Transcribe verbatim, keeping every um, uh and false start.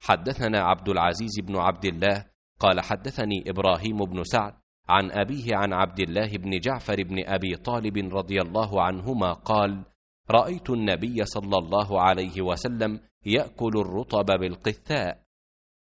حدثنا عبد العزيز بن عبد الله قال حدثني إبراهيم بن سعد عن أبيه عن عبد الله بن جعفر بن أبي طالب رضي الله عنهما قال: رأيت النبي صلى الله عليه وسلم يأكل الرطب بالقثاء،